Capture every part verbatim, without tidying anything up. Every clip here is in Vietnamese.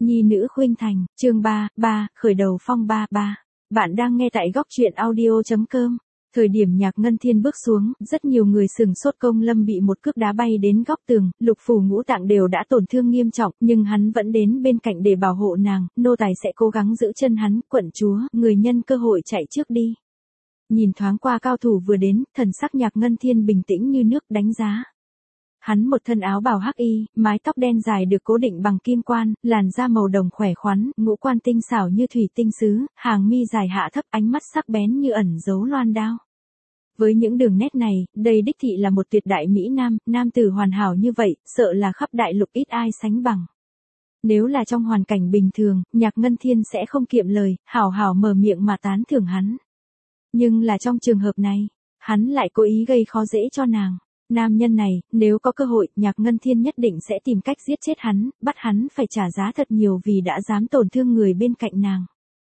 Nhi nữ khuynh thành, chương ba, ba, khởi đầu phong ba, ba. Bạn đang nghe tại góc truyện audio.com. Thời điểm Nhạc Ngân Thiên bước xuống, rất nhiều người sừng sốt. Công Lâm bị một cước đá bay đến góc tường, lục phủ ngũ tạng đều đã tổn thương nghiêm trọng, nhưng hắn vẫn đến bên cạnh để bảo hộ nàng, nô tài sẽ cố gắng giữ chân hắn, quận chúa, người nhân cơ hội chạy trước đi. Nhìn thoáng qua cao thủ vừa đến, thần sắc Nhạc Ngân Thiên bình tĩnh như nước, đánh giá. Hắn một thân áo bào hắc y, mái tóc đen dài được cố định bằng kim quan, làn da màu đồng khỏe khoắn, ngũ quan tinh xảo như thủy tinh sứ, hàng mi dài hạ thấp, ánh mắt sắc bén như ẩn giấu loan đao. Với những đường nét này, đây đích thị là một tuyệt đại mỹ nam, nam tử hoàn hảo như vậy, sợ là khắp đại lục ít ai sánh bằng. Nếu là trong hoàn cảnh bình thường, Nhạc Ngân Thiên sẽ không kiệm lời, hảo hảo mở miệng mà tán thưởng hắn. Nhưng là trong trường hợp này, hắn lại cố ý gây khó dễ cho nàng. Nam nhân này, nếu có cơ hội, Nhạc Ngân Thiên nhất định sẽ tìm cách giết chết hắn, bắt hắn phải trả giá thật nhiều vì đã dám tổn thương người bên cạnh nàng.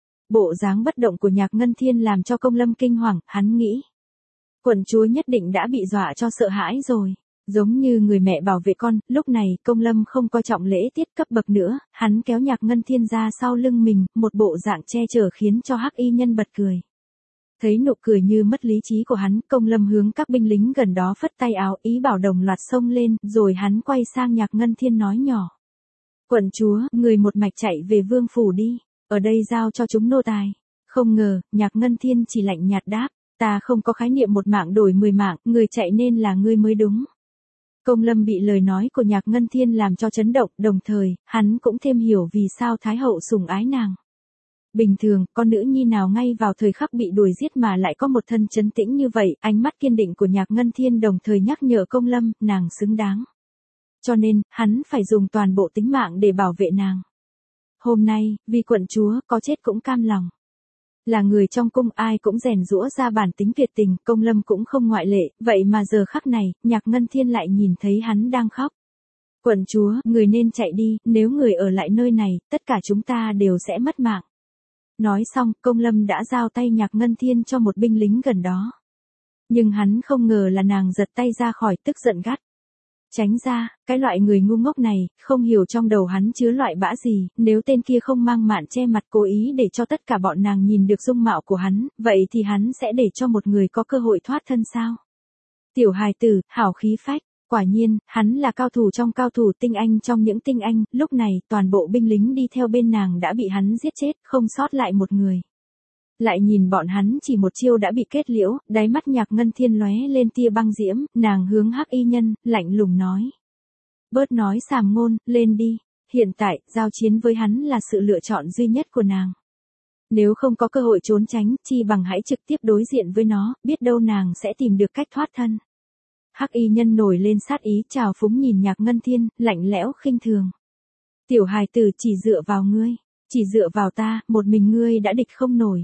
Bộ dáng bất động của Nhạc Ngân Thiên làm cho Công Lâm kinh hoàng, hắn nghĩ. Quận chúa nhất định đã bị dọa cho sợ hãi rồi. Giống như người mẹ bảo vệ con, lúc này Công Lâm không coi trọng lễ tiết cấp bậc nữa, hắn kéo Nhạc Ngân Thiên ra sau lưng mình, một bộ dạng che chở khiến cho hắc y nhân bật cười. Thấy nụ cười như mất lý trí của hắn, Công Lâm hướng các binh lính gần đó phất tay áo, ý bảo đồng loạt xông lên, rồi hắn quay sang Nhạc Ngân Thiên nói nhỏ. Quận chúa, người một mạch chạy về vương phủ đi, ở đây giao cho chúng nô tài. Không ngờ, Nhạc Ngân Thiên chỉ lạnh nhạt đáp, ta không có khái niệm một mạng đổi mười mạng, người chạy nên là ngươi mới đúng. Công Lâm bị lời nói của Nhạc Ngân Thiên làm cho chấn động, đồng thời, hắn cũng thêm hiểu vì sao Thái hậu sủng ái nàng. Bình thường, con nữ nhi nào ngay vào thời khắc bị đuổi giết mà lại có một thân trấn tĩnh như vậy, ánh mắt kiên định của Nhạc Ngân Thiên đồng thời nhắc nhở Công Lâm, nàng xứng đáng. Cho nên, hắn phải dùng toàn bộ tính mạng để bảo vệ nàng. Hôm nay, vì quận chúa, có chết cũng cam lòng. Là người trong cung ai cũng rèn giũa ra bản tính Việt tình, Công Lâm cũng không ngoại lệ, vậy mà giờ khắc này, Nhạc Ngân Thiên lại nhìn thấy hắn đang khóc. Quận chúa, người nên chạy đi, nếu người ở lại nơi này, tất cả chúng ta đều sẽ mất mạng. Nói xong, Công Lâm đã giao tay Nhạc Ngân Thiên cho một binh lính gần đó. Nhưng hắn không ngờ là nàng giật tay ra khỏi, tức giận gắt. Tránh ra, cái loại người ngu ngốc này, không hiểu trong đầu hắn chứa loại bã gì, nếu tên kia không mang mạn che mặt cố ý để cho tất cả bọn nàng nhìn được dung mạo của hắn, vậy thì hắn sẽ để cho một người có cơ hội thoát thân sao? Tiểu hài tử, hảo khí phách. Quả nhiên, hắn là cao thủ trong cao thủ, tinh anh trong những tinh anh, lúc này toàn bộ binh lính đi theo bên nàng đã bị hắn giết chết, không sót lại một người. Lại nhìn bọn hắn chỉ một chiêu đã bị kết liễu, đáy mắt Nhạc Ngân Thiên lóe lên tia băng diễm, nàng hướng hắc y nhân, lạnh lùng nói. Bớt nói sàm ngôn, lên đi, hiện tại, giao chiến với hắn là sự lựa chọn duy nhất của nàng. Nếu không có cơ hội trốn tránh, chi bằng hãy trực tiếp đối diện với nó, biết đâu nàng sẽ tìm được cách thoát thân. Hắc y nhân nổi lên sát ý, trào phúng nhìn Nhạc Ngân Thiên, lạnh lẽo khinh thường. Tiểu hài tử, chỉ dựa vào ngươi, chỉ dựa vào ta, một mình ngươi đã địch không nổi.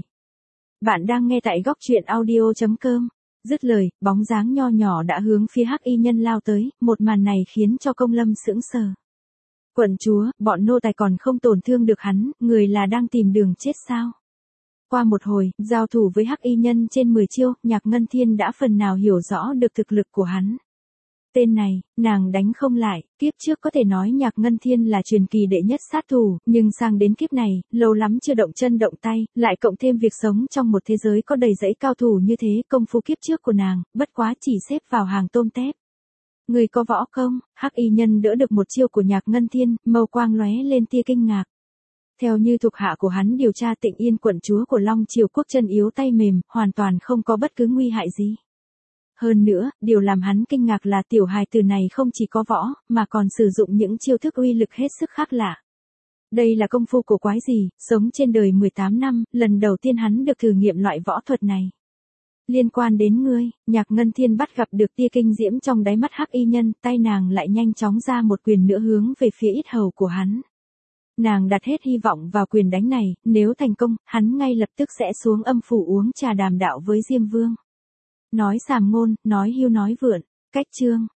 Bạn đang nghe tại góc truyện audio.com. Dứt lời, bóng dáng nho nhỏ đã hướng phía hắc y nhân lao tới, một màn này khiến cho Công Lâm sững sờ. Quận chúa, bọn nô tài còn không tổn thương được hắn, người là đang tìm đường chết sao? Qua một hồi, giao thủ với hắc y nhân trên mười chiêu, Nhạc Ngân Thiên đã phần nào hiểu rõ được thực lực của hắn. Tên này, nàng đánh không lại, kiếp trước có thể nói Nhạc Ngân Thiên là truyền kỳ đệ nhất sát thủ, nhưng sang đến kiếp này, lâu lắm chưa động chân động tay, lại cộng thêm việc sống trong một thế giới có đầy rẫy cao thủ như thế, công phu kiếp trước của nàng, bất quá chỉ xếp vào hàng tôm tép. Người có võ công, hắc y nhân đỡ được một chiêu của Nhạc Ngân Thiên, mâu quang lóe lên tia kinh ngạc. Theo như thuộc hạ của hắn điều tra, Tịnh Yên quận chúa của Long Triều quốc chân yếu tay mềm, hoàn toàn không có bất cứ nguy hại gì. Hơn nữa, điều làm hắn kinh ngạc là tiểu hài tử này không chỉ có võ, mà còn sử dụng những chiêu thức uy lực hết sức khác lạ. Đây là công phu của quái gì, sống trên đời mười tám năm, lần đầu tiên hắn được thử nghiệm loại võ thuật này. Liên quan đến ngươi, Nhạc Ngân Thiên bắt gặp được tia kinh diễm trong đáy mắt hắc y nhân, tay nàng lại nhanh chóng ra một quyền nữa hướng về phía yết hầu của hắn. Nàng đặt hết hy vọng vào quyền đánh này, nếu thành công, hắn ngay lập tức sẽ xuống âm phủ uống trà đàm đạo với Diêm Vương. Nói sàm ngôn, nói hưu nói vượn, cách chương.